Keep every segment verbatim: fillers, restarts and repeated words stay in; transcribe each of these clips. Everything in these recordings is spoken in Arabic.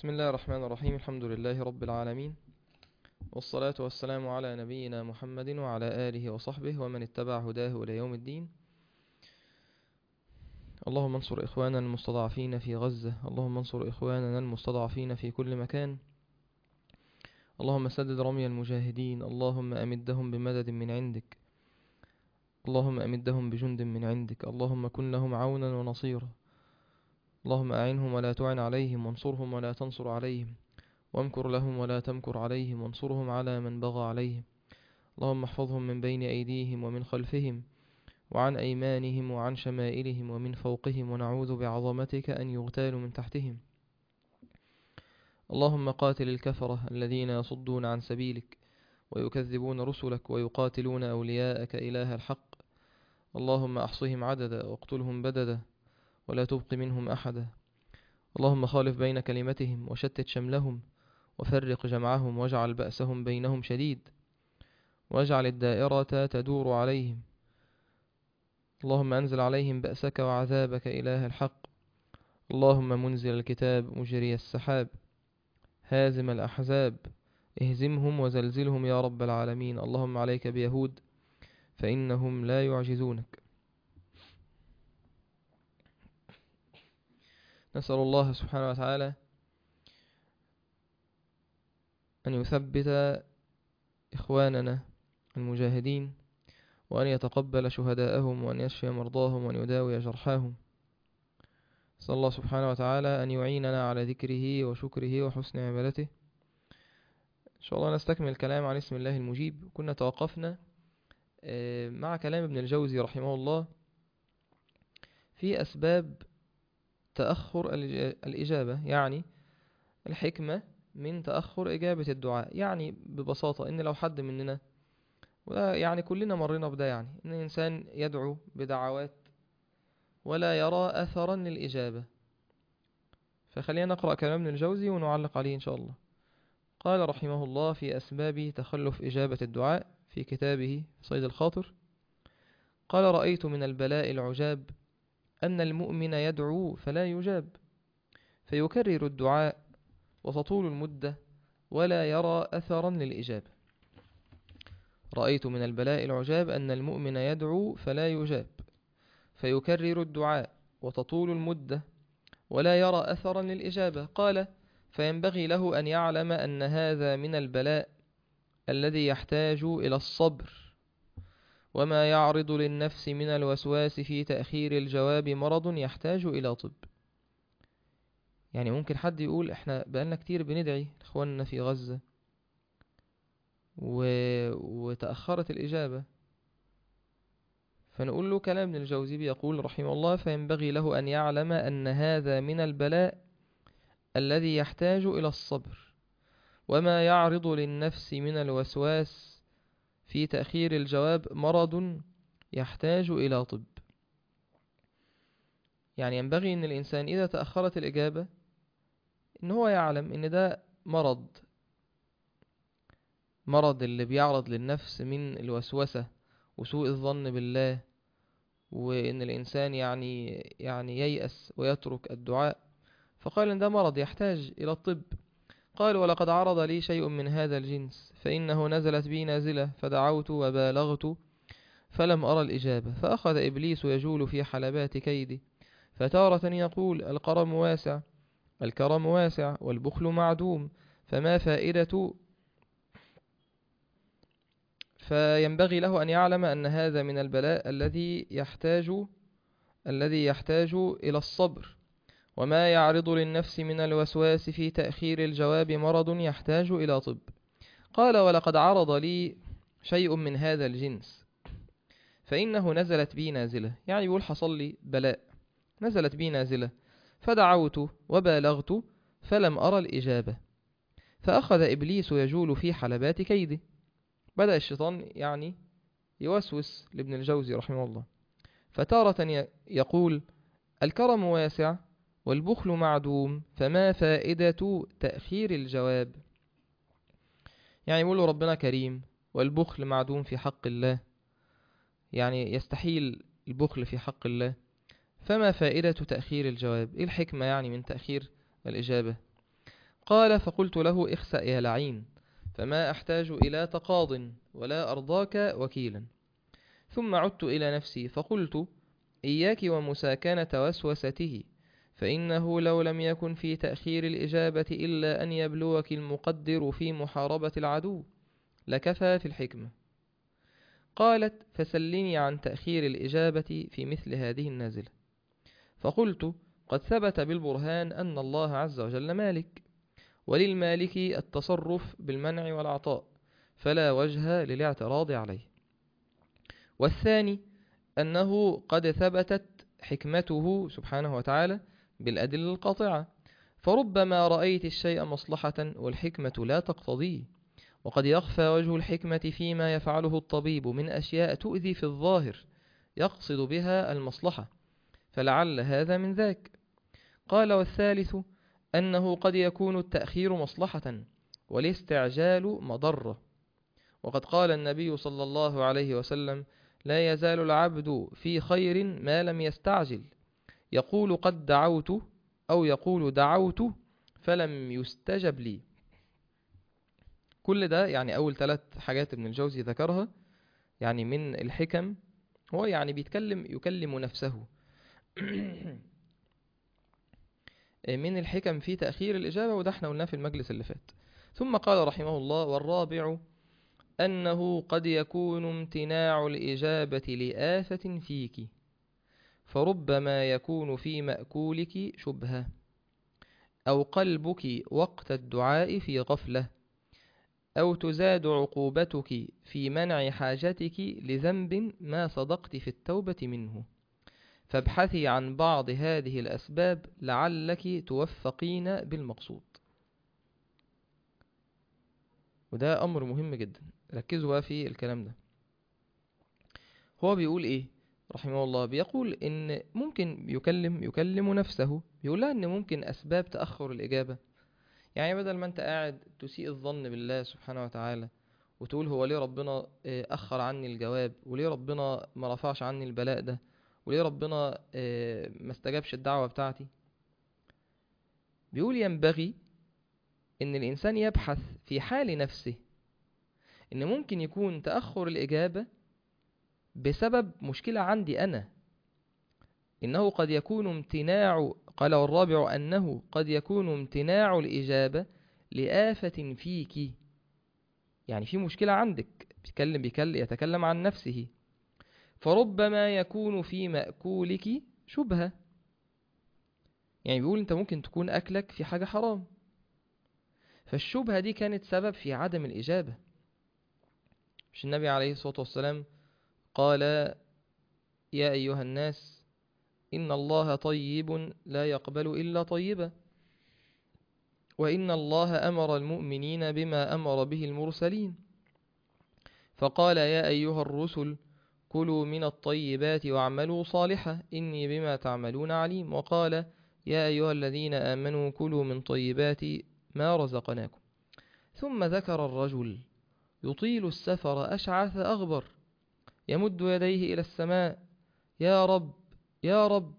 بسم الله الرحمن الرحيم. الحمد لله رب العالمين، والصلاة والسلام على نبينا محمد وعلى آله وصحبه ومن اتبع هداه إلى يوم الدين. اللهم انصر إخواننا المستضعفين في غزة، اللهم انصر إخواننا المستضعفين في كل مكان، اللهم سدد رمي المجاهدين، اللهم أمدهم بمدد من عندك، اللهم أمدهم بجند من عندك، اللهم كن لهم عونا ونصيرا، اللهم أعنهم ولا تعن عليهم، وانصرهم ولا تنصر عليهم، وامكر لهم ولا تمكر عليهم، وانصرهم على من بغى عليهم. اللهم احفظهم من بين أيديهم ومن خلفهم وعن أيمانهم وعن شمائلهم ومن فوقهم، ونعوذ بعظمتك أن يغتالوا من تحتهم. اللهم قاتل الكفرة الذين يصدون عن سبيلك ويكذبون رسلك ويقاتلون أولياءك إله الحق. اللهم أحصهم عددا واقتلهم بددا ولا تبق منهم أحدا. اللهم خالف بين كلمتهم وشتت شملهم وفرق جمعهم واجعل بأسهم بينهم شديد واجعل الدائرة تدور عليهم. اللهم أنزل عليهم بأسك وعذابك إله الحق. اللهم منزل الكتاب مجري السحاب هازم الأحزاب اهزمهم وزلزلهم يا رب العالمين. اللهم عليك بيهود فإنهم لا يعجزونك. نسأل الله سبحانه وتعالى أن يثبت إخواننا المجاهدين، وأن يتقبل شهداءهم، وأن يشفي مرضاهم، وأن يداوي جرحاهم. نسأل الله سبحانه وتعالى أن يعيننا على ذكره وشكره وحسن عبادته. إن شاء الله نستكمل الكلام عن اسم الله المجيب. كنا توقفنا مع كلام ابن الجوزي رحمه الله في أسباب تأخر الإجابة، يعني الحكمة من تأخر إجابة الدعاء. يعني ببساطة إن لو حد مننا، يعني كلنا مرينا بده، يعني إن الإنسان يدعو بدعوات ولا يرى أثرا للإجابة. فخلينا نقرأ كلام ابن الجوزي ونعلق عليه إن شاء الله. قال رحمه الله في أسباب تخلف إجابة الدعاء في كتابه صيد الخاطر، قال: رأيت من البلاء العجاب أن المؤمن يدعو فلا يجاب، فيكرر الدعاء وتطول المدة ولا يرى أثرا للإجابة. رأيت من البلاء العجاب أن المؤمن يدعو فلا يجاب، فيكرر الدعاء وتطول المدة ولا يرى أثرا للإجابة. قال: فينبغي له أن يعلم أن هذا من البلاء الذي يحتاج إلى الصبر، وما يعرض للنفس من الوسواس في تأخير الجواب مرض يحتاج إلى طب. يعني ممكن حد يقول احنا بقالنا كتير بندعي اخواننا في غزة و... وتأخرت الإجابة، فنقول له كلام ابن الجوزي بيقول رحمه الله: فينبغي له أن يعلم أن هذا من البلاء الذي يحتاج إلى الصبر، وما يعرض للنفس من الوسواس في تأخير الجواب مرض يحتاج إلى طب. يعني ينبغي أن الإنسان إذا تأخرت الإجابة إن هو يعلم أن ده مرض مرض اللي بيعرض للنفس من الوسوسة وسوء الظن بالله، وإن الإنسان يعني يعني ييأس ويترك الدعاء. فقال إن ده مرض يحتاج إلى الطب. قال: ولقد عرض لي شيء من هذا الجنس، فإنه نزلت بي نازلة فدعوت وبالغت فلم أرى الإجابة، فأخذ إبليس يجول في حلبات كيدي، فتارة يقول: القرم واسع الكرم واسع والبخل معدوم، فما فائدة فينبغي له أن يعلم أن هذا من البلاء الذي يحتاج الذي يحتاج إلى الصبر، وما يعرض للنفس من الوسواس في تأخير الجواب مرض يحتاج إلى طب. قال: ولقد عرض لي شيء من هذا الجنس، فإنه نزلت بي نازلة. يعني يقول حصل لي بلاء، نزلت بي نازلة، فدعوت وبالغت فلم أرى الإجابة، فأخذ إبليس يجول في حلبات كيده. بدأ الشيطان يعني يوسوس لابن الجوزي رحمه الله، فتارة يقول: الكرم واسع والبخل معدوم، فما فائدة تأخير الجواب. يعني يقول له ربنا كريم والبخل معدوم في حق الله، يعني يستحيل البخل في حق الله، فما فائدة تأخير الجواب؟ إيه الحكمة يعني من تأخير الإجابة؟ قال فقلت له اخسأ يا لعين، فما أحتاج إلى تقاض ولا أرضاك وكيلا. ثم عدت إلى نفسي فقلت إياك ومساكنة وسوسته، فإنه لو لم يكن في تأخير الإجابة إلا أن يبلوك المقدر في محاربة العدو لكفى في الحكمة. قالت فسلني عن تأخير الإجابة في مثل هذه النازلة. فقلت قد ثبت بالبرهان أن الله عز وجل مالك، وللمالك التصرف بالمنع والعطاء، فلا وجه للاعتراض عليه. والثاني أنه قد ثبتت حكمته سبحانه وتعالى بالأدلة القاطعة، فربما رأيت الشيء مصلحة والحكمة لا تقتضيه، وقد يخفى وجه الحكمة فيما يفعله الطبيب من أشياء تؤذي في الظاهر يقصد بها المصلحة، فلعل هذا من ذاك. قال والثالث أنه قد يكون التأخير مصلحة والاستعجال مضرة، وقد قال النبي صلى الله عليه وسلم لا يزال العبد في خير ما لم يستعجل، يقول قد دعوت أو يقول دعوت فلم يستجب لي. كل ده يعني أول ثلاث حاجات ابن الجوزي ذكرها يعني من الحكم، هو يعني بيتكلم يكلم نفسه من الحكم في تأخير الإجابة، وده احنا قلناه في المجلس اللي فات. ثم قال رحمه الله والرابع أنه قد يكون امتناع الإجابة لآفة فيك، فربما يكون في مأكولك شبهة، أو قلبك وقت الدعاء في غفلة، أو تزاد عقوبتك في منع حاجتك لذنب ما صدقت في التوبة منه، فابحثي عن بعض هذه الأسباب لعلك توفقين بالمقصود. وده أمر مهم جدا، ركزوا بقى في الكلام ده. هو بيقول إيه رحمه الله؟ بيقول إن ممكن يكلم يكلم نفسه، بيقول لها إن ممكن أسباب تأخر الإجابة، يعني بدل ما أنت قاعد تسيء الظن بالله سبحانه وتعالى وتقول هو ليه ربنا أخر عني الجواب، وليه ربنا ما رفعش عني البلاء ده، وليه ربنا ما استجابش الدعوة بتاعتي، بيقول ينبغي إن الإنسان يبحث في حال نفسه إن ممكن يكون تأخر الإجابة بسبب مشكلة عندي أنا، إنه قد يكون امتناع، قال والرابع أنه قد يكون امتناع الإجابة لآفة فيك، يعني في مشكلة عندك، بيتكلم بيكلم يتكلم عن نفسه، فربما يكون في مأكولك شبهة، يعني بيقول أنت ممكن تكون أكلك في حاجة حرام، فالشبهة دي كانت سبب في عدم الإجابة. مش النبي عليه الصلاة والسلام قال يا أيها الناس إن الله طيب لا يقبل إلا طيبا، وإن الله أمر المؤمنين بما أمر به المرسلين، فقال يا أيها الرسل كلوا من الطيبات واعملوا صالحا إني بما تعملون عليم، وقال يا أيها الذين آمنوا كلوا من طيبات ما رزقناكم. ثم ذكر الرجل يطيل السفر أشعث أغبر يمد يديه إلى السماء يا رب يا رب.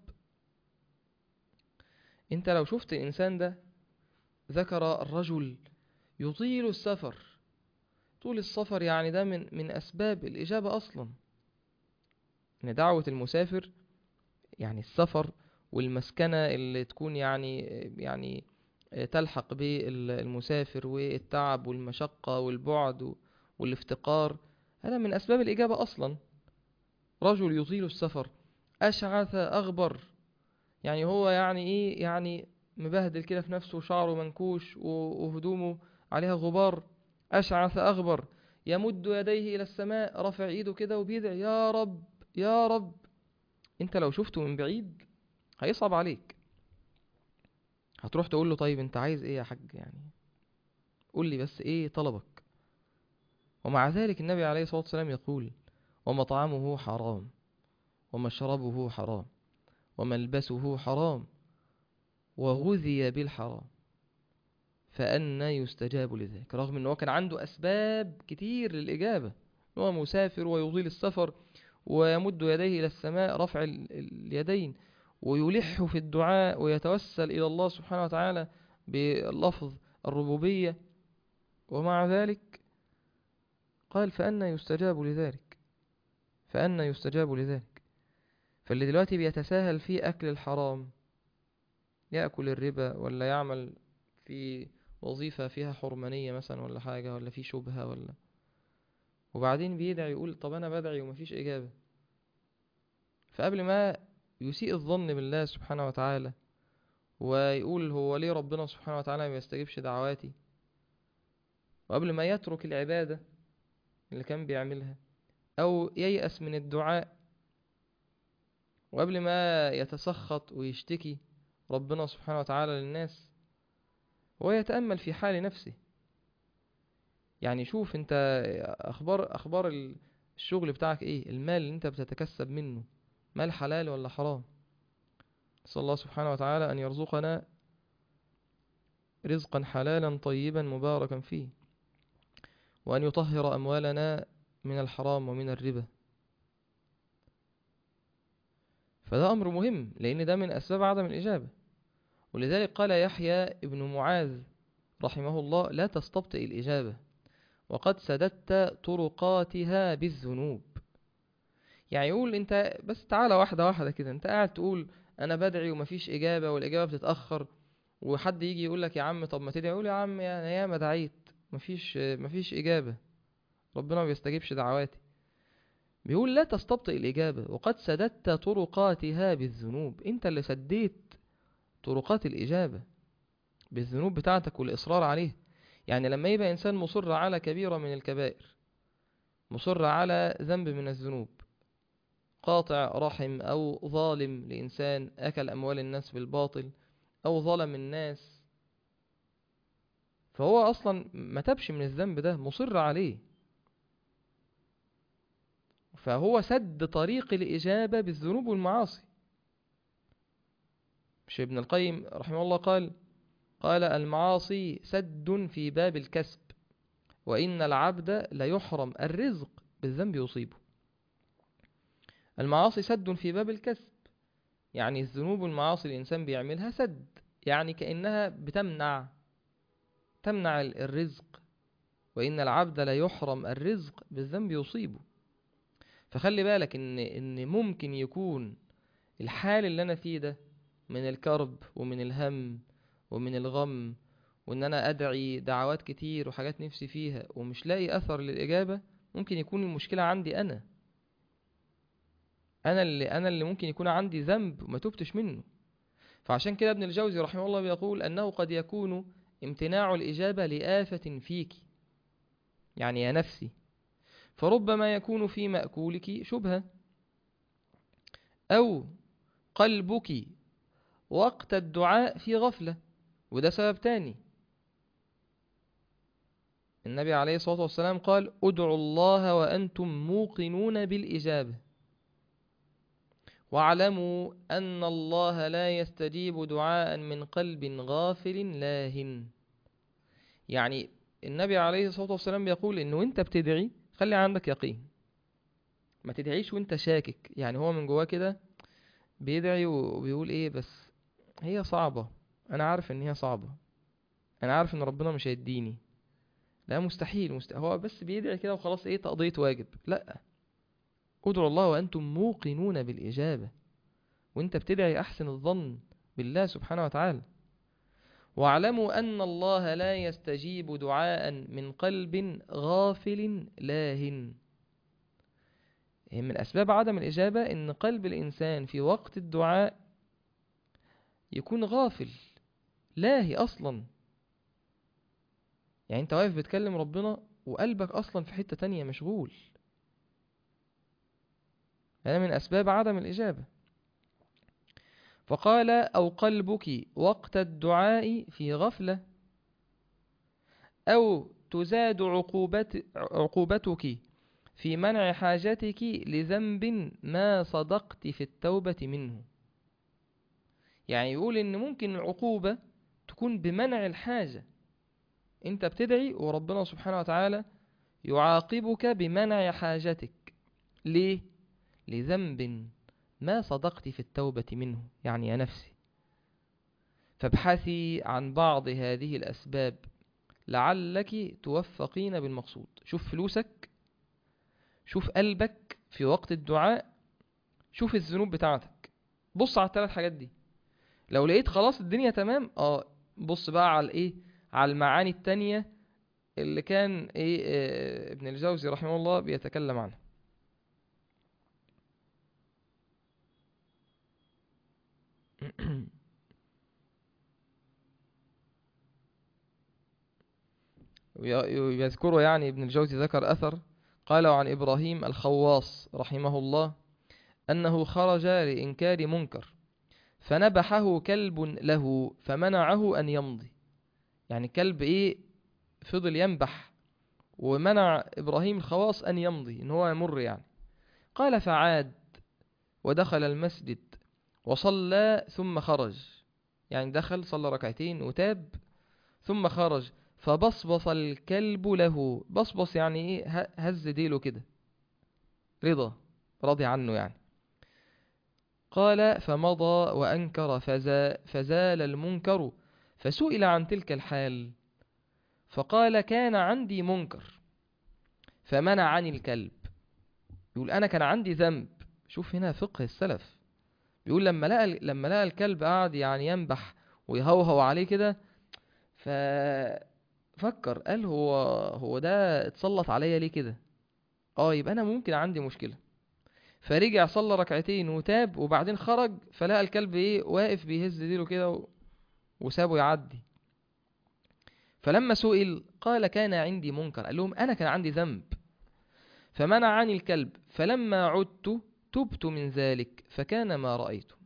انت لو شفت الإنسان ده، ذكر الرجل يطيل السفر، طول السفر يعني ده من من أسباب الإجابة أصلا، إن دعوة المسافر يعني السفر والمسكنة اللي تكون يعني يعني تلحق بالمسافر والتعب والمشقة والبعد والافتقار، هذا من أسباب الإجابة أصلا. رجل يطيل السفر أشعث أغبر، يعني هو يعني إيه، يعني مبهدل كده في نفسه، شعره منكوش وهدومه عليها غبار، أشعث أغبر يمد يديه إلى السماء، رفع إيده كده وبيدعي يا رب يا رب. انت لو شفته من بعيد هيصعب عليك، هتروح تقول له طيب انت عايز ايه يا حاج، يعني قول لي بس ايه طلبك. ومع ذلك النبي عليه الصلاة والسلام يقول ومطعمه حرام ومشربه حرام وملبسه حرام وغذي بالحرام فأنا يستجاب لذلك، رغم أنه كان عنده أسباب كتير للإجابة، هو مسافر ويطيل السفر ويمد يديه إلى السماء رفع اليدين ويلح في الدعاء ويتوسل إلى الله سبحانه وتعالى بلفظ الربوبية، ومع ذلك قال فأنا يستجاب لذلك، فأنا يستجاب لذلك. فاللي دلوقتي بيتساهل في أكل الحرام، يأكل الربا ولا يعمل في وظيفة فيها حرمانية مثلا ولا حاجة، ولا في شبهة، ولا وبعدين بيدعي يقول طب أنا بدعي ومفيش إجابة. فقبل ما يسيء الظن بالله سبحانه وتعالى ويقول هو ليه ربنا سبحانه وتعالى ما يستجيبش دعواتي، وقبل ما يترك العبادة اللي كان بيعملها أو ييأس من الدعاء، وقبل ما يتسخط ويشتكي ربنا سبحانه وتعالى للناس، هو يتأمل في حال نفسه. يعني شوف انت اخبار اخبار الشغل بتاعك ايه، المال اللي انت بتتكسب منه مال حلال ولا حرام. نسأل الله سبحانه وتعالى ان يرزقنا رزقا حلالا طيبا مباركا فيه، وان يطهر اموالنا من الحرام ومن الربا. فده امر مهم، لان ده من اسباب عدم الاجابة. ولذلك قال يحيى ابن معاذ رحمه الله لا تستبطئ الاجابة وقد سددت طرقاتها بالذنوب. يعني يقول انت بس تعالى واحدة واحدة كده، انت قاعد تقول انا بدعي ومفيش اجابة والاجابة بتتأخر، وحد يجي يقول لك يا عم طب ما تدعي، يقول يا عم انا ياما دعيت مفيش مفيش اجابة، ربنا ما بيستجيبش دعواتي. بيقول لا تستبطئ الاجابة وقد سددت طرقاتها بالذنوب، انت اللي سديت طرقات الاجابة بالذنوب بتاعتك والاصرار عليها. يعني لما يبقى انسان مصر على كبيرة من الكبائر، مصر على ذنب من الذنوب، قاطع رحم أو ظالم لإنسان، أكل أموال الناس بالباطل أو ظلم الناس، فهو أصلا ما تبش من الذنب ده، مصر عليه، فهو سد طريق الإجابة بالذنوب والمعاصي. مش ابن القيم رحمه الله قال قال المعاصي سد في باب الكسب، وإن العبد ليحرم الرزق بالذنب يصيبه. المعاصي سد في باب الكسب، يعني الذنوب والمعاصي الإنسان بيعملها سد، يعني كأنها بتمنع تمنع الرزق، وإن العبد لا يحرم الرزق بالذنب يصيبه. فخلي بالك إن إن ممكن يكون الحال اللي أنا فيه ده من الكرب ومن الهم ومن الغم، وإن أنا أدعي دعوات كتير وحاجات نفسي فيها ومش لاقي أثر للإجابة، ممكن يكون المشكلة عندي أنا أنا اللي أنا اللي ممكن يكون عندي ذنب وما تبتش منه. فعشان كده ابن الجوزي رحمه الله بيقول أنه قد يكون امتناع الإجابة لآفة فيك، يعني يا نفسي، فربما يكون في مأكولك شبهة، أو قلبك وقت الدعاء في غفلة، وده سبب تاني. النبي عليه الصلاة والسلام قال ادعوا الله وأنتم موقنون بالإجابة، واعلموا أن الله لا يستجيب دعاء من قلب غافل لاهٍ. يعني النبي عليه الصلاة والسلام بيقول إنه وانت بتدعي خلي عندك يقين، ما تدعيش وانت شاكك. يعني هو من جواه كده بيدعي وبيقول ايه، بس هي صعبة، انا عارف ان هي صعبة، انا عارف ان ربنا مش هيديني، لا مستحيل, مستحيل. هو بس بيدعي كده وخلاص، ايه تقضية واجب. لا، ادعوا الله وانتم موقنون بالإجابة، وانت بتدعي احسن الظن بالله سبحانه وتعالى. واعلموا ان الله لا يستجيب دعاء من قلب غافل لاهٍ. من أسباب عدم الإجابة إن قلب الإنسان في وقت الدعاء يكون غافل لاهي أصلا. يعني أنت واقف بتكلم ربنا وقلبك أصلا في حتة تانية مشغول، هذا من أسباب عدم الإجابة. فقال أو قلبك وقت الدعاء في غفلة، أو تزاد عقوبت عقوبتك في منع حاجتك لذنب ما صدقت في التوبة منه. يعني يقول إن ممكن العقوبة تكون بمنع الحاجة، انت بتدعي وربنا سبحانه وتعالى يعاقبك بمنع حاجتك. ليه؟ لذنب ما صدقت في التوبة منه. يعني يا نفسي فابحثي عن بعض هذه الأسباب لعلك توفقين بالمقصود. شوف فلوسك، شوف قلبك في وقت الدعاء، شوف الذنوب بتاعتك، بص على الثلاث حاجات دي. لو لقيت خلاص الدنيا تمام، اه بص بقى على ايه، على المعاني التانية اللي كان ايه آه ابن الجوزي رحمه الله بيتكلم عنها. ويذكره يعني ابن الجوزي ذكر أثر قال عن إبراهيم الخواص رحمه الله أنه خرج لإنكار منكر فنبحه كلب له فمنعه أن يمضي. يعني كلب إيه فضل ينبح ومنع إبراهيم الخواص أن يمضي، إن هو يمر يعني. قال فعاد ودخل المسجد وصلى ثم خرج، يعني دخل صلى ركعتين وتاب ثم خرج، فبصبص الكلب له. بصبص يعني ايه، هز ديله كده، رضا راضي عنه يعني. قال فمضى وأنكر فزا فزال المنكر، فسئل عن تلك الحال فقال كان عندي منكر فمنعني الكلب. يقول أنا كان عندي ذنب. شوف هنا فقه السلف، بيقول لما لقى لما لقى الكلب قاعد يعني ينبح ويهوهو عليه كده، ففكر قال هو هو ده اتسلط عليا ليه كده؟ اه يبقى انا ممكن عندي مشكلة. فرجع صلى ركعتين وتاب، وبعدين خرج فلقى الكلب ايه واقف بيهز ديله كده و... وسابه يعدي. فلما سئل قال كان عندي منكر، قال لهم انا كان عندي ذنب فمنعني الكلب، فلما عدت تبت من ذلك فكان ما رأيته.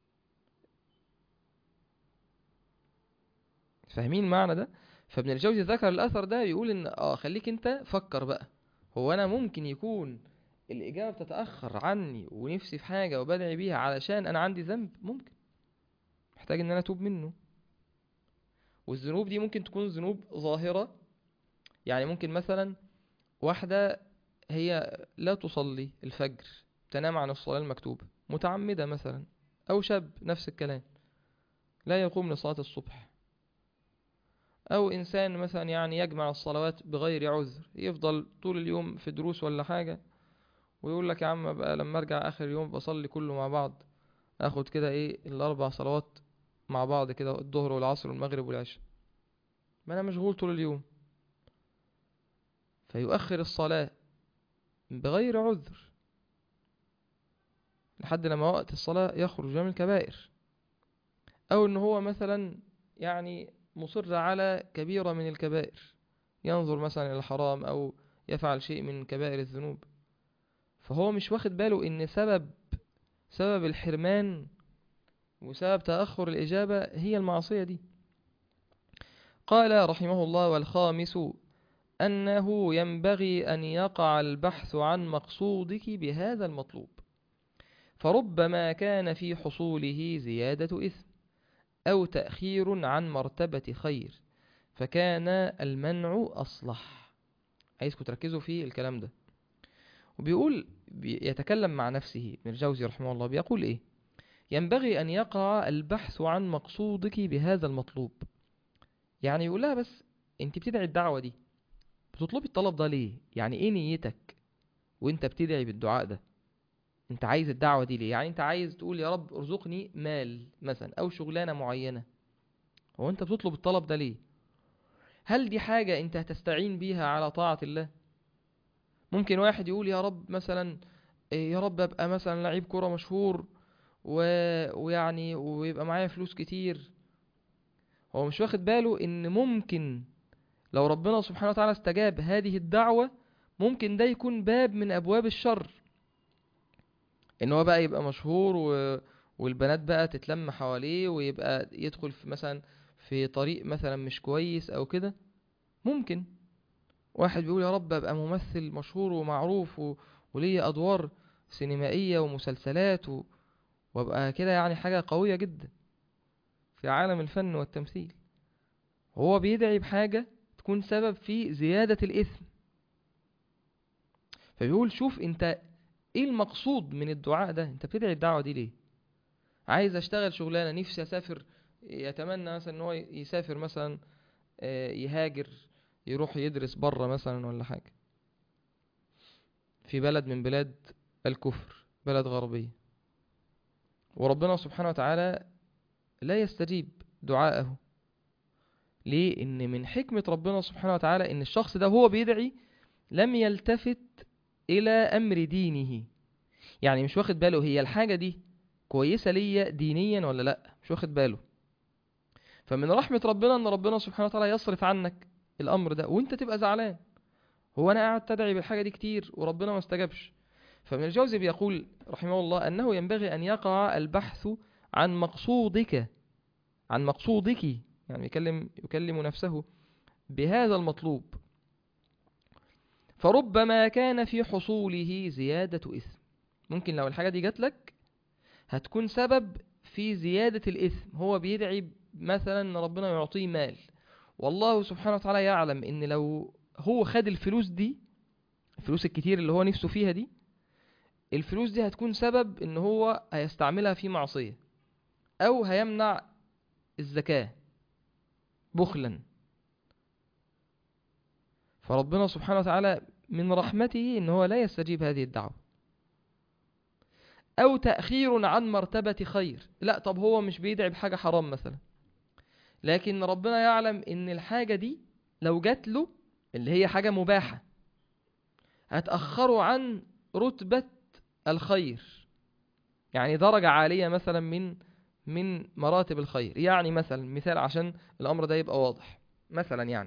فاهمين معنى ده؟ فابن الجوزي ذكر الأثر ده يقول إن آه خليك أنت فكر بقى، هو أنا ممكن يكون الإجابة بتتأخر عني ونفسي في حاجة وبدعي بيها علشان أنا عندي ذنب، ممكن محتاج إن أنا أتوب منه. والذنوب دي ممكن تكون ذنوب ظاهرة، يعني ممكن مثلا واحدة هي لا تصلي الفجر، تنام عن الصلاة المكتوبة متعمدة مثلا، أو شاب نفس الكلام لا يقوم لصلاة الصبح، او انسان مثلا يعني يجمع الصلوات بغير عذر، يفضل طول اليوم في دروس ولا حاجة ويقول لك يا عم بقى لما ارجع اخر يوم بصلي كله مع بعض، اخد كده ايه الاربع صلوات مع بعض كده، الظهر والعصر والمغرب والعشاء، ما انا مشغول طول اليوم. فيؤخر الصلاة بغير عذر لحد لما وقت الصلاة يخرج من الكبائر. او ان هو مثلا يعني مصر على كبيرة من الكبائر، ينظر مثلا الى الحرام او يفعل شيء من كبائر الذنوب، فهو مش واخد باله ان سبب سبب الحرمان وسبب تأخر الإجابة هي المعصية دي. قال رحمه الله والخامس أنه ينبغي أن يقع البحث عن مقصودك بهذا المطلوب، فربما كان في حصوله زيادة إثم أو تأخير عن مرتبة خير، فكان المنع أصلح. عايزكم تركزوا في الكلام ده. وبيقول يتكلم مع نفسه ابن الجوزي رحمه الله، بيقول إيه؟ ينبغي أن يقع البحث عن مقصودك بهذا المطلوب. يعني يقول لها بس انت بتدعي الدعوة دي، بتطلبي الطلب ده ليه؟ يعني ايه نيتك وانت بتدعي بالدعاء ده؟ انت عايز الدعوة دي ليه؟ يعني انت عايز تقول يا رب ارزقني مال مثلا او شغلانة معينة، هو انت بتطلب الطلب ده ليه؟ هل دي حاجة انت هتستعين بيها على طاعة الله؟ ممكن واحد يقول يا رب مثلا إيه، يا رب ابقى مثلا لعيب كرة مشهور و... ويعني ويبقى معايا فلوس كتير. هو مش واخد باله ان ممكن لو ربنا سبحانه وتعالى استجاب هذه الدعوة، ممكن ده يكون باب من ابواب الشر، ان هو بقى يبقى مشهور و... والبنات بقى تتلم حواليه ويبقى يدخل في مثلا في طريق مثلا مش كويس او كده. ممكن واحد بيقول يا رب ابقى ممثل مشهور ومعروف و... وليه ادوار سينمائية ومسلسلات و... وابقى كده يعني حاجة قوية جدا في عالم الفن والتمثيل. هو بيدعي بحاجة تكون سبب في زيادة الإثم. فبيقول شوف انت ايه المقصود من الدعاء ده، انت بتدعي الدعوة دي ليه؟ عايز اشتغل شغلانة، نفسي اسافر، يتمنى مثلا ان هو يسافر مثلا، يهاجر يروح يدرس بره مثلا ولا حاجة في بلد من بلاد الكفر، بلد غربية، وربنا سبحانه وتعالى لا يستجيب دعاءه. ليه؟ ان من حكمة ربنا سبحانه وتعالى ان الشخص ده هو بيدعي لم يلتفت الى امر دينه. يعني مش واخد باله هي الحاجة دي كويسة ليا دينيا ولا لا، مش واخد باله. فمن رحمة ربنا ان ربنا سبحانه وتعالى يصرف عنك الامر ده وانت تبقى زعلان. هو انا قاعد تدعي بالحاجة دي كتير وربنا ما استجابش. فابن الجوزي بيقول رحمه الله انه ينبغي ان يقع البحث عن مقصودك، عن مقصودك، يعني يكلم يكلم نفسه بهذا المطلوب. فربما كان في حصوله زيادة إثم. ممكن لو الحاجة دي جات لك هتكون سبب في زيادة الإثم. هو بيدعي مثلا ان ربنا يعطيه مال، والله سبحانه وتعالى يعلم ان لو هو خد الفلوس دي، الفلوس الكتير اللي هو نفسه فيها دي، الفلوس دي هتكون سبب ان هو هيستعملها في معصية او هيمنع الزكاة بخلا. فربنا سبحانه وتعالى من رحمته ان هو لا يستجيب هذه الدعوة. او تأخير عن مرتبة خير. لا طب هو مش بيدعي بحاجة حرام مثلا، لكن ربنا يعلم ان الحاجة دي لو جات له اللي هي حاجة مباحة هتأخره عن رتبة الخير، يعني درجة عالية مثلا من من مراتب الخير. يعني مثلا مثال عشان الأمر ده يبقى واضح، مثلا يعني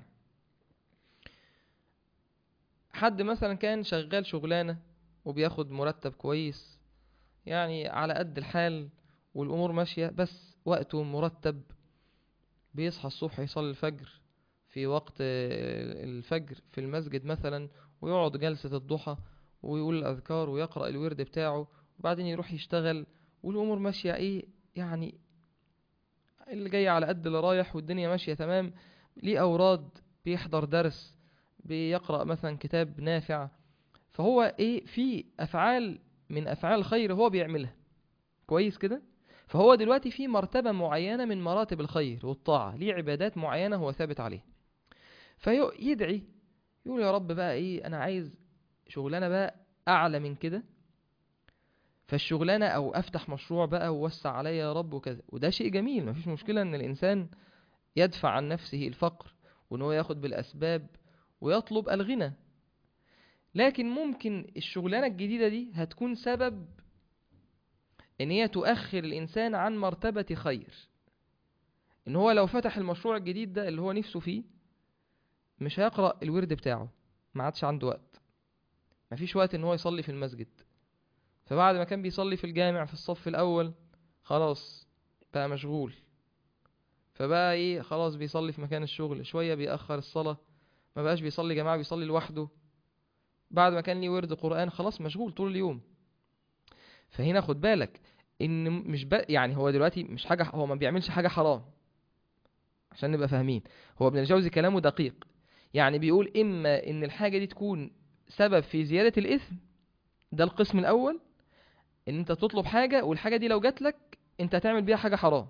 حد مثلا كان شغال شغلانة وبياخد مرتب كويس، يعني على قد الحال والأمور ماشية، بس وقته مرتب، بيصحى الصبح يصلي الفجر في وقت الفجر في المسجد مثلا، ويقعد جلسة الضحى ويقول الأذكار ويقرأ الورد بتاعه، وبعدين يروح يشتغل والأمور ماشية ايه، يعني اللي جاي على قد اللي رايح والدنيا ماشية تمام. ليه أوراد، بيحضر درس، بيقرأ مثلا كتاب نافع. فهو ايه، في أفعال من أفعال الخير هو بيعملها كويس كده. فهو دلوقتي في مرتبة معينة من مراتب الخير والطاعة، ليه عبادات معينة هو ثابت عليها. فيدعي يقول يا رب بقى ايه، انا عايز شغلانة بقى اعلى من كده، فالشغلانة او افتح مشروع بقى ووسع عليا يا رب وكذا. وده شيء جميل، مفيش مشكلة ان الانسان يدفع عن نفسه الفقر وان هو ياخد بالاسباب ويطلب الغنى. لكن ممكن الشغلانة الجديدة دي هتكون سبب ان هي تؤخر الانسان عن مرتبة خير. ان هو لو فتح المشروع الجديد ده اللي هو نفسه فيه، مش هيقرأ الورد بتاعه، ما عادش عنده وقت، مفيش وقت ان هو يصلي في المسجد. فبعد ما كان بيصلي في الجامع في الصف الاول، خلاص بقى مشغول. فبقى ايه، خلاص بيصلي في مكان الشغل، شوية بيأخر الصلاة، ما بقاش بيصلي جماعة، بيصلي لوحده. بعد ما كان ليه ورد قرآن، خلاص مشغول طول اليوم. فهنا خد بالك ان مش بقى يعني هو دلوقتي مش حاجة، هو ما بيعملش حاجة حرام، عشان نبقى فاهمين. هو ابن الجوزي كلامه دقيق، يعني بيقول اما ان الحاجة دي تكون سبب في زيادة الإثم، ده القسم الأول، ان انت تطلب حاجة والحاجة دي لو جات لك انت هتعمل بيها حاجة حرام،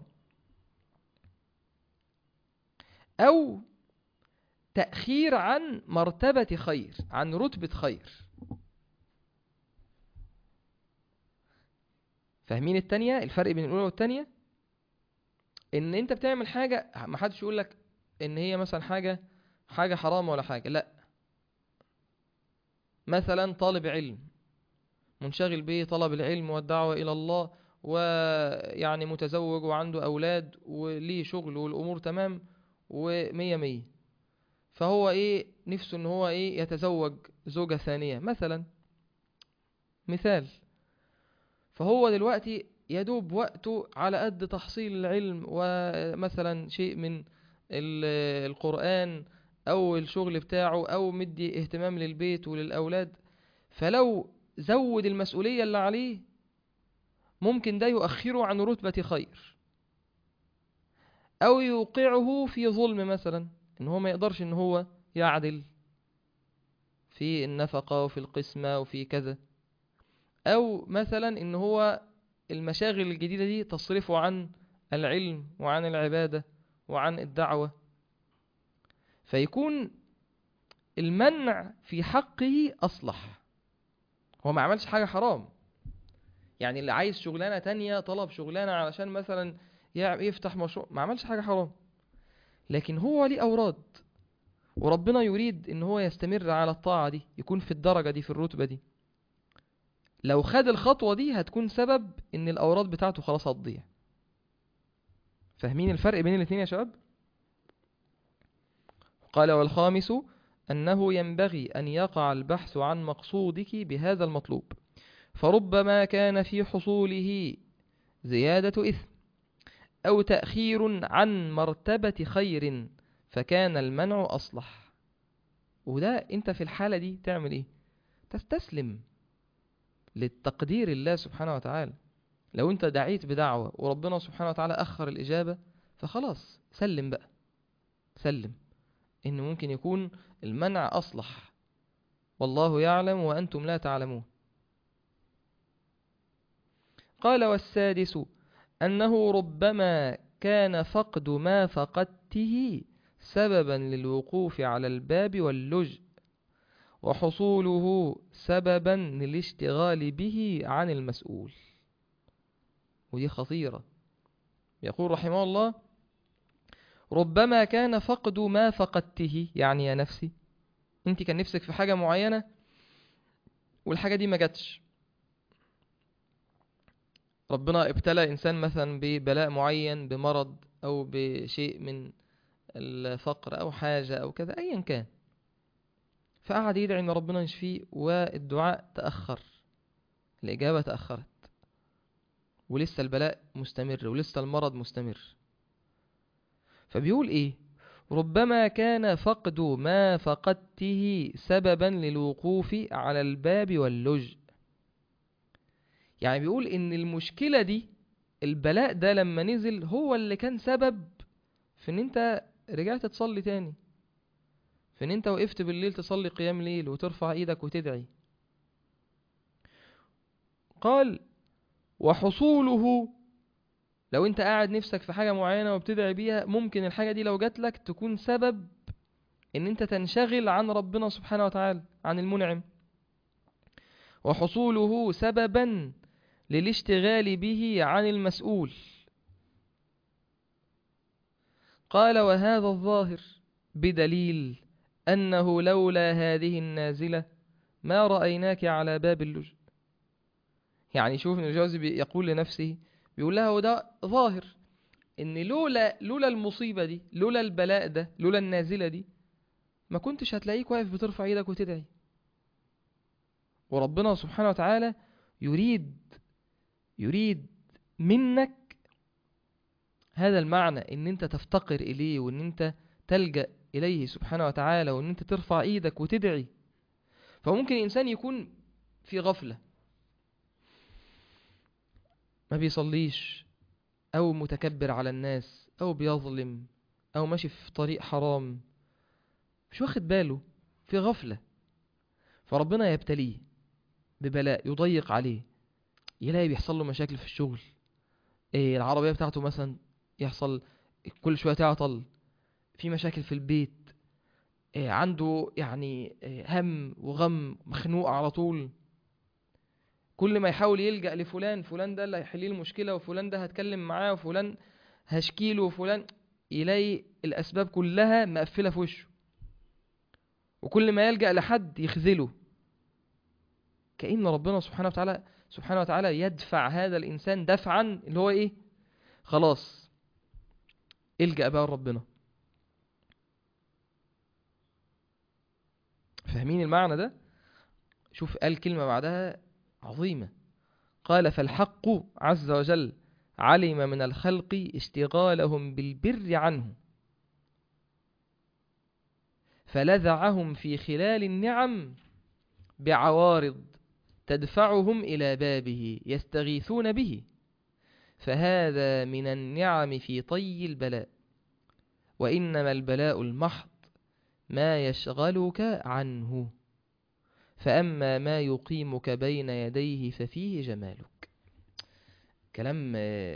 او تأخير عن مرتبة خير، عن رتبة خير. فاهمين التانية، الفرق بين الأولى والتانية؟ ان انت بتعمل حاجة ما حدش يقول لك ان هي مثلا حاجة حاجة حرام ولا حاجة، لا. مثلا طالب علم منشغل به طلب العلم والدعوة إلى الله، ويعني متزوج وعنده أولاد وليه شغل والأمور تمام ومية مية، فهو إيه نفسه إن هو إيه يتزوج زوجة ثانية مثلا، مثال. فهو دلوقتي يدوب وقته على قد تحصيل العلم ومثلا شيء من ال- القرآن أو الشغل بتاعه، أو مدي اهتمام للبيت وللأولاد. فلو زود المسؤولية اللي عليه، ممكن ده يؤخره عن رتبة خير، أو يوقعه في ظلم مثلا، إن هو ما يقدرش إن هو يعدل في النفقة وفي القسمة وفي كذا، أو مثلا إن هو المشاغل الجديدة دي تصرفه عن العلم وعن العبادة وعن الدعوة. فيكون المنع في حقه أصلح. هو ما عملش حاجة حرام، يعني اللي عايز شغلانة تانية طلب شغلانة علشان مثلا يفتح مشروع، ما عملش حاجة حرام، لكن هو ليه أوراد وربنا يريد ان هو يستمر على الطاعة دي، يكون في الدرجة دي، في الرتبة دي. لو خد الخطوة دي هتكون سبب ان الأوراد بتاعته خلاص هتضيع. فاهمين الفرق بين الاثنين يا شباب؟ قال: والخامس أنه ينبغي أن يقع البحث عن مقصودك بهذا المطلوب، فربما كان في حصوله زيادة إثم أو تأخير عن مرتبة خير، فكان المنع أصلح. وده انت في الحالة دي تعمل ايه؟ تستسلم للتقدير الله سبحانه وتعالى. لو انت دعيت بدعوة وربنا سبحانه وتعالى أخر الإجابة، فخلاص سلم بقى، سلم إنه ممكن يكون المنع أصلح، والله يعلم وأنتم لا تعلمون. قال: والسادس أنه ربما كان فقد ما فقدته سببا للوقوف على الباب واللجء، وحصوله سببا للاشتغال به عن المسؤول. ودي خطيرة. يقول رحمه الله: ربما كان فقد ما فقدته، يعني يا نفسي انت كان نفسك في حاجة معينة والحاجة دي ما جاتش. ربنا ابتلى إنسان مثلا ببلاء معين، بمرض أو بشيء من الفقر أو حاجة أو كذا أيا كان، فقعد يدعي إن ربنا يشفيه، والدعاء تأخر، الإجابة تأخرت، ولسه البلاء مستمر، ولسه المرض مستمر. فبيقول إيه؟ ربما كان فقد ما فقدته سببا للوقوف على الباب واللجء. يعني بيقول إن المشكلة دي، البلاء ده لما نزل هو اللي كان سبب في إن أنت رجعت تصلي تاني، في إن أنت وقفت بالليل تصلي قيام ليل وترفع إيدك وتدعي. قال: وحصوله، لو أنت قاعد نفسك في حاجة معينة وبتدعي بيها، ممكن الحاجة دي لو جات لك تكون سبب إن أنت تنشغل عن ربنا سبحانه وتعالى، عن المنعم. وحصوله سببا للاشتغال به عن المسؤول. قال: وهذا الظاهر بدليل أنه لولا هذه النازلة ما رأيناك على باب اللجء. يعني شوف ابن الجوزي يقول لنفسه، بيقول لها وده ظاهر ان لولا لولا المصيبة دي، لولا البلاء ده، لولا النازلة دي، ما كنتش هتلاقيك واقف بترفع ايدك وتدعي. وربنا سبحانه وتعالى يريد يريد منك هذا المعنى، ان انت تفتقر اليه، وان انت تلجأ اليه سبحانه وتعالى، وان انت ترفع ايدك وتدعي. فممكن انسان يكون في غفلة، ما بيصليش، او متكبر على الناس، او بيظلم، او ماشي في طريق حرام، مش واخد باله، في غفلة، فربنا يبتليه ببلاء يضيق عليه، يلاقي بيحصل له مشاكل في الشغل، إيه العربية بتاعته مثلا يحصل كل شوية تعطل، في مشاكل في البيت، إيه عنده يعني إيه هم وغم، مخنوق على طول، كل ما يحاول يلجأ لفلان، فلان ده اللي هيحل لي المشكلة، وفلان ده هتكلم معاه، وفلان هشكيله، وفلان، يلاقي الأسباب كلها مقفلة في وشه، وكل ما يلجأ لحد يخذله. كأن ربنا سبحانه وتعالى سبحانه وتعالى يدفع هذا الإنسان دفعا اللي هو إيه؟ خلاص الجأ بقى لربنا. فاهمين المعنى ده؟ شوف قال كلمة بعدها عظيمة. قال: فالحق عز وجل علم من الخلق اشتغالهم بالبر عنه، فلذعهم في خلال النعم بعوارض تدفعهم إلى بابه يستغيثون به، فهذا من النعم في طي البلاء، وإنما البلاء المحض ما يشغلك عنه، فأما ما يقيمك بين يديه ففيه جمالك. كلام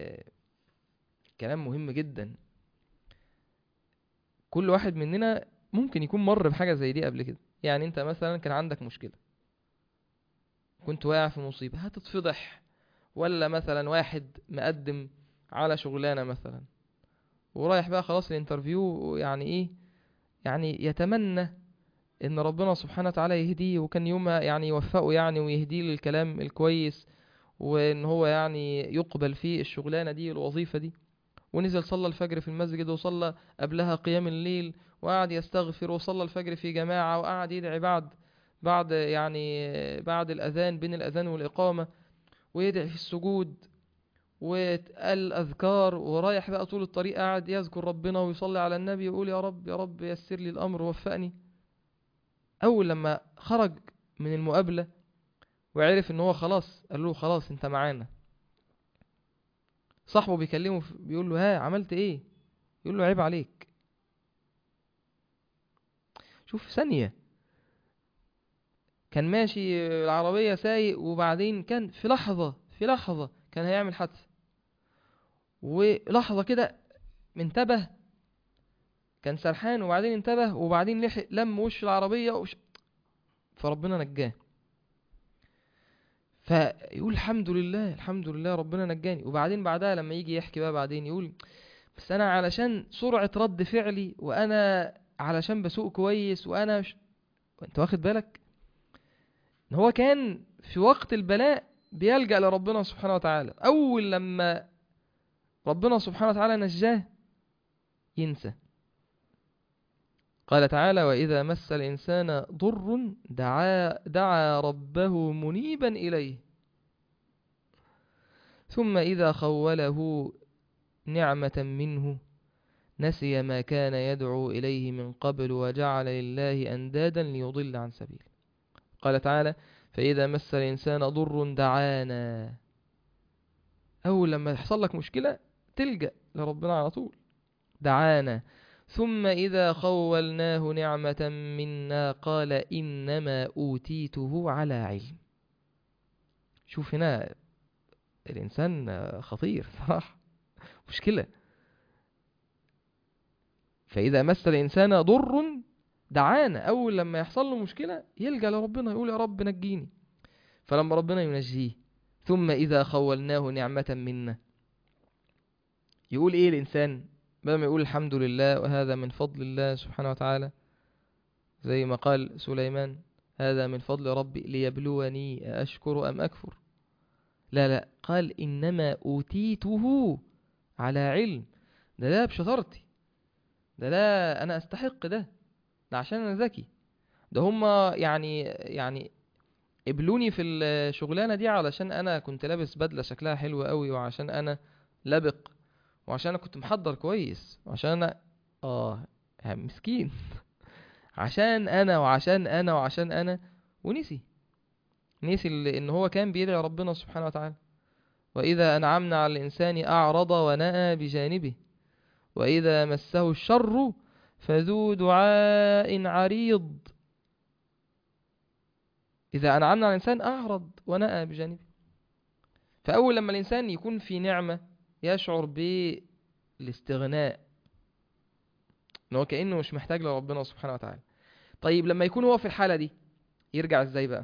كلام مهم جدا. كل واحد مننا ممكن يكون مر بحاجة زي دي قبل كده، يعني انت مثلا كان عندك مشكلة، كنت واقع في مصيبة، هتتفضح، ولا مثلا واحد مقدم على شغلانة مثلا ورايح بقى خلاص الانترفيو، يعني ايه، يعني يتمنى ان ربنا سبحانه وتعالى يهديه، وكان يومها يعني يوفقه يعني ويهديه للكلام الكويس، وان هو يعني يقبل فيه الشغلانة دي الوظيفة دي، ونزل صلى الفجر في المسجد، وصلى قبلها قيام الليل، وقعد يستغفر، وصلى الفجر في جماعة، وقعد يدعي بعد بعد يعني بعد الأذان، بين الأذان والإقامة، ويدعي في السجود، وتقال أذكار، ورايح بقى طول الطريق قاعد يذكر ربنا ويصلي على النبي، ويقول يا رب يا رب يسر لي الأمر ووفقني. أول لما خرج من المقابلة وعرف إن هو خلاص، قال له خلاص أنت معانا، صاحبه بيكلمه بيقول له ها عملت إيه؟ يقول له عيب عليك. شوف ثانية، كان ماشي العربية سايق، وبعدين كان في لحظة في لحظة كان هيعمل حادثة، ولحظة كده انتبه، كان سرحان وبعدين انتبه، وبعدين لحق لم وش العربية وش... فربنا نجاه. فيقول الحمد لله الحمد لله ربنا نجاني. وبعدين بعدها لما يجي يحكي بقى بعدين يقول بس انا علشان سرعة رد فعلي، وانا علشان بسوق كويس، وانا مش... انت واخد بالك ان هو كان في وقت البلاء بيلجأ لربنا سبحانه وتعالى، اول لما ربنا سبحانه وتعالى نجاه ينسى. قال تعالى وإذا مس الإنسان ضر دعا, دعا ربه منيبا إليه ثم إذا خوله نعمة منه نسي ما كان يدعو إليه من قبل وجعل لله أندادا ليضل عن سبيله. قال تعالى فإذا مس الإنسان ضر دعانا، أول لما يحصل لك مشكلة تلجأ لربنا على طول، دعانا. ثم إذا خولناه نعمة منا قال إنما أوتيته على علم. شوف هنا الإنسان خطير صراحة، مشكلة. فإذا مس الإنسان ضر دعانا، أول لما يحصل له مشكلة يلجأ لربنا، يقول يا رب نجيني. فلما ربنا ينجيه ثم إذا خولناه نعمة منا يقول إيه الإنسان؟ بدل ما يقول الحمد لله وهذا من فضل الله سبحانه وتعالى، زي ما قال سليمان هذا من فضل ربي ليبلوني أشكر أم أكفر، لا لا، قال إنما أوتيته على علم. ده لا بشطارتي، ده لا أنا أستحق ده، ده عشان أنا ذكي، ده هما يعني يعني قبلوني في الشغلانة دي علشان أنا كنت لابس بدلة شكلها حلو قوي، وعشان أنا لبق، وعشان أنا كنت محضر كويس، وعشان أنا آه مسكين عشان أنا وعشان أنا وعشان أنا ونسي نسي إن هو كان بيدعي ربنا سبحانه وتعالى. وإذا أنعمنا على الإنسان أعرض ونأى بجانبه وإذا مسه الشر فذو دعاء عريض. إذا أنعمنا على الإنسان أعرض ونأى بجانبه. فأول لما الإنسان يكون في نعمة يشعر بالاستغناء، إن هو كأنه مش محتاج لربنا سبحانه وتعالى. طيب لما يكون هو في الحالة دي يرجع إزاي بقى؟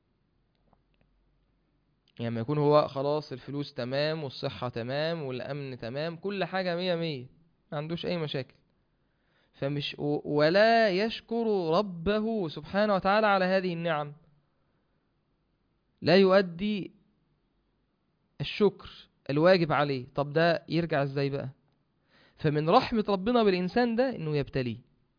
يعني لما يكون هو خلاص الفلوس تمام والصحة تمام والأمن تمام، كل حاجة مية مية، ما عندوش أي مشاكل، فمش ولا يشكر ربه سبحانه وتعالى على هذه النعم، لا يؤدي الشكر الواجب عليه. طب ده يرجع ازاي بقى؟ فمن رحمة ربنا بالإنسان ده انه يبتليه.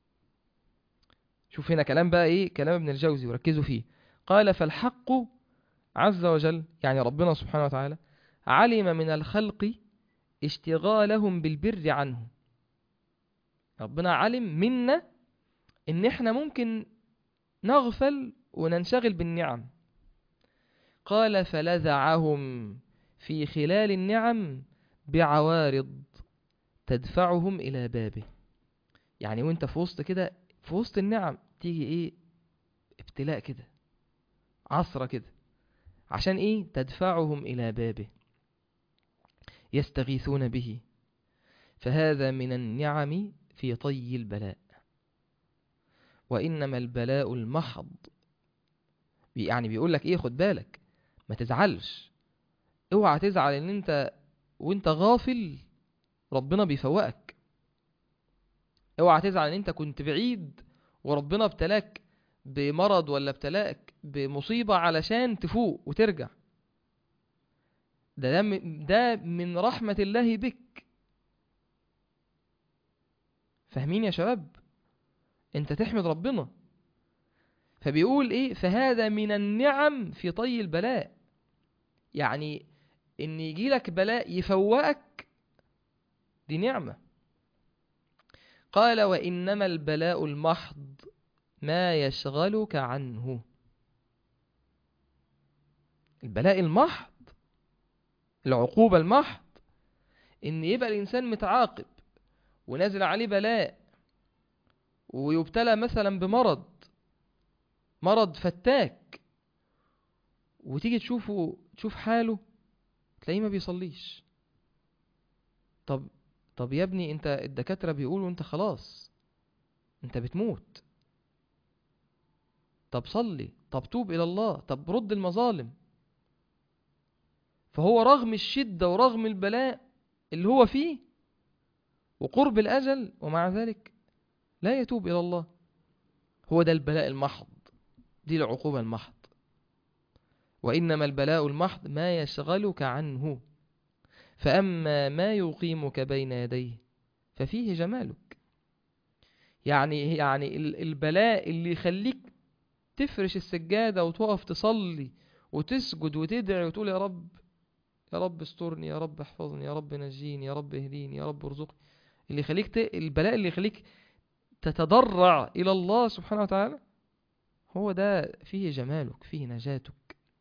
شوف هنا كلام بقى ايه، كلام ابن الجوزي وركزوا فيه. قال فالحق عز وجل، يعني ربنا سبحانه وتعالى، علم من الخلق اشتغالهم بالبر عنه. ربنا علم منا ان احنا ممكن نغفل وننشغل بالنعم. قال فلذعهم في خلال النعم بعوارض تدفعهم إلى بابه. يعني وانت في وسط كده، في وسط النعم تيجي ايه، ابتلاء كده، عصرة كده، عشان ايه؟ تدفعهم إلى بابه يستغيثون به، فهذا من النعم في طي البلاء. وإنما البلاء المحض. يعني بيقول لك ايه، خد بالك ما تزعلش، اوعى تزعل ان انت وانت غافل ربنا بيفوقك. اوعى تزعل ان انت كنت بعيد وربنا ابتلاك بمرض ولا ابتلاك بمصيبة علشان تفوق وترجع. ده ده من, ده من رحمة الله بك. فاهمين يا شباب؟ انت تحمد ربنا. فبيقول ايه، فهذا من النعم في طي البلاء. يعني ان يجيلك بلاء يفوقك، دي نعمة. قال وإنما البلاء المحض ما يشغلك عنه. البلاء المحض، العقوبة المحض، ان يبقى الانسان متعاقب ونازل عليه بلاء ويبتلى مثلا بمرض، مرض فتاك، وتيجي تشوفه تشوف حاله تلاقيه ما بيصليش. طب طب يا ابني، انت الدكاترة بيقولوا انت خلاص انت بتموت. طب صلي، طب توب الى الله، طب رد المظالم. فهو رغم الشدة ورغم البلاء اللي هو فيه وقرب الأجل، ومع ذلك لا يتوب إلى الله. هو ده البلاء المحض، دي العقوبة المحض. وإنما البلاء المحض ما يشغلك عنه، فأما ما يقيمك بين يديه ففيه جمالك. يعني يعني البلاء اللي يخليك تفرش السجادة وتقف تصلي وتسجد وتدعي وتقول يا رب، يا رب استرني، يا رب احفظني، يا رب نجيني، يا رب اهديني، يا رب ارزقني. اللي يخليك ت... البلاء اللي يخليك تتضرع إلى الله سبحانه وتعالى، هو ده فيه جمالك، فيه نجاتك.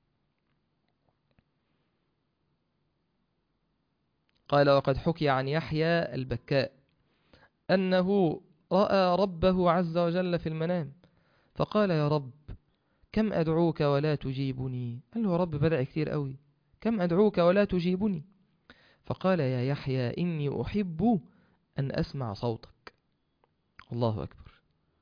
قال وقد حكي عن يحيى البكاء أنه رأى ربه عز وجل في المنام فقال يا رب كم أدعوك ولا تجيبني. قال له يا رب بدعي كتير قوي، كم أدعوك ولا تجيبني. فقال يا يحيى إني أحب أن أسمع صوتك. الله أكبر.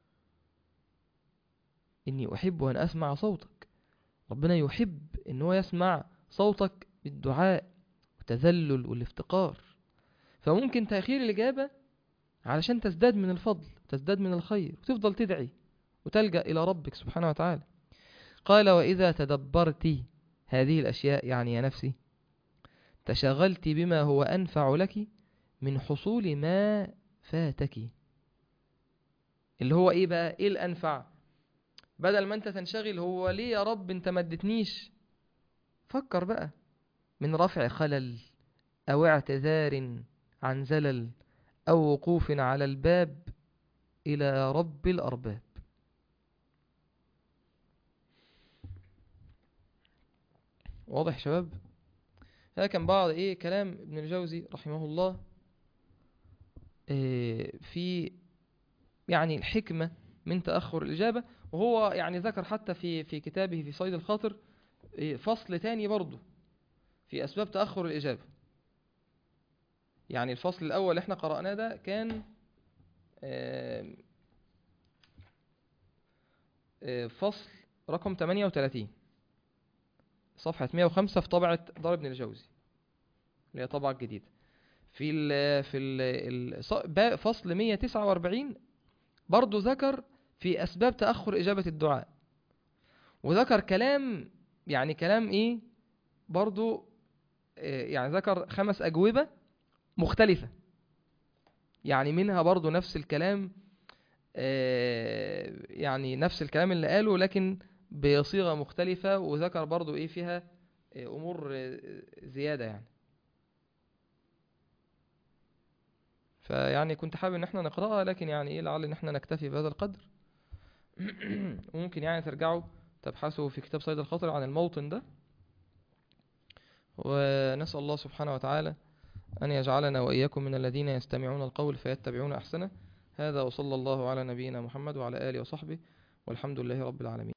إني أحب أن أسمع صوتك. ربنا يحب أنه يسمع صوتك بالدعاء والتذلل والافتقار. فممكن تأخير الإجابة علشان تزداد من الفضل، تزداد من الخير، وتفضل تدعي وتلجأ إلى ربك سبحانه وتعالى. قال وإذا تدبرت هذه الأشياء، يعني يا نفسي، تشغلت بما هو أنفع لك من حصول ما فاتك. اللي هو إيه بقى؟ إيه الأنفع؟ بدل ما أنت تنشغل هو ليه يا رب أنت ما اديتنيش، فكر بقى من رفع خلل أو اعتذار عن زلل أو وقوف على الباب إلى رب الأرباب. واضح شباب؟ هذا كان بعض إيه كلام ابن الجوزي رحمه الله إيه في يعني الحكمة من تأخر الإجابة. وهو يعني ذكر حتى في في كتابه في صيد الخاطر إيه فصل تاني برضه في أسباب تأخر الإجابة. يعني الفصل الأول اللي احنا قرأناه ده كان إيه إيه فصل رقم ثمانية وثلاثين صفحة مئة وخمسة في طبعة دار ابن الجوزي اللي هي طبعة جديدة. في ال في ال فصل مئة وتسعة وأربعين برضو ذكر في أسباب تأخر إجابة الدعاء، وذكر كلام يعني كلام إيه برضو إيه يعني ذكر خمس أجوبة مختلفة، يعني منها برضو نفس الكلام إيه يعني نفس الكلام اللي قاله لكن بصيغة مختلفة، وذكر برضو إيه فيها إيه أمور إيه زيادة يعني. فيعني كنت حابب ان احنا نقرأها، لكن يعني ايه لعل ان احنا نكتفي بهذا القدر. وممكن يعني ترجعوا تبحثوا في كتاب صيد الخاطر عن الموطن ده، ونسأل الله سبحانه وتعالى أن يجعلنا وإياكم من الذين يستمعون القول فيتبعون أحسنه. هذا وصلى الله على نبينا محمد وعلى آله وصحبه، والحمد لله رب العالمين.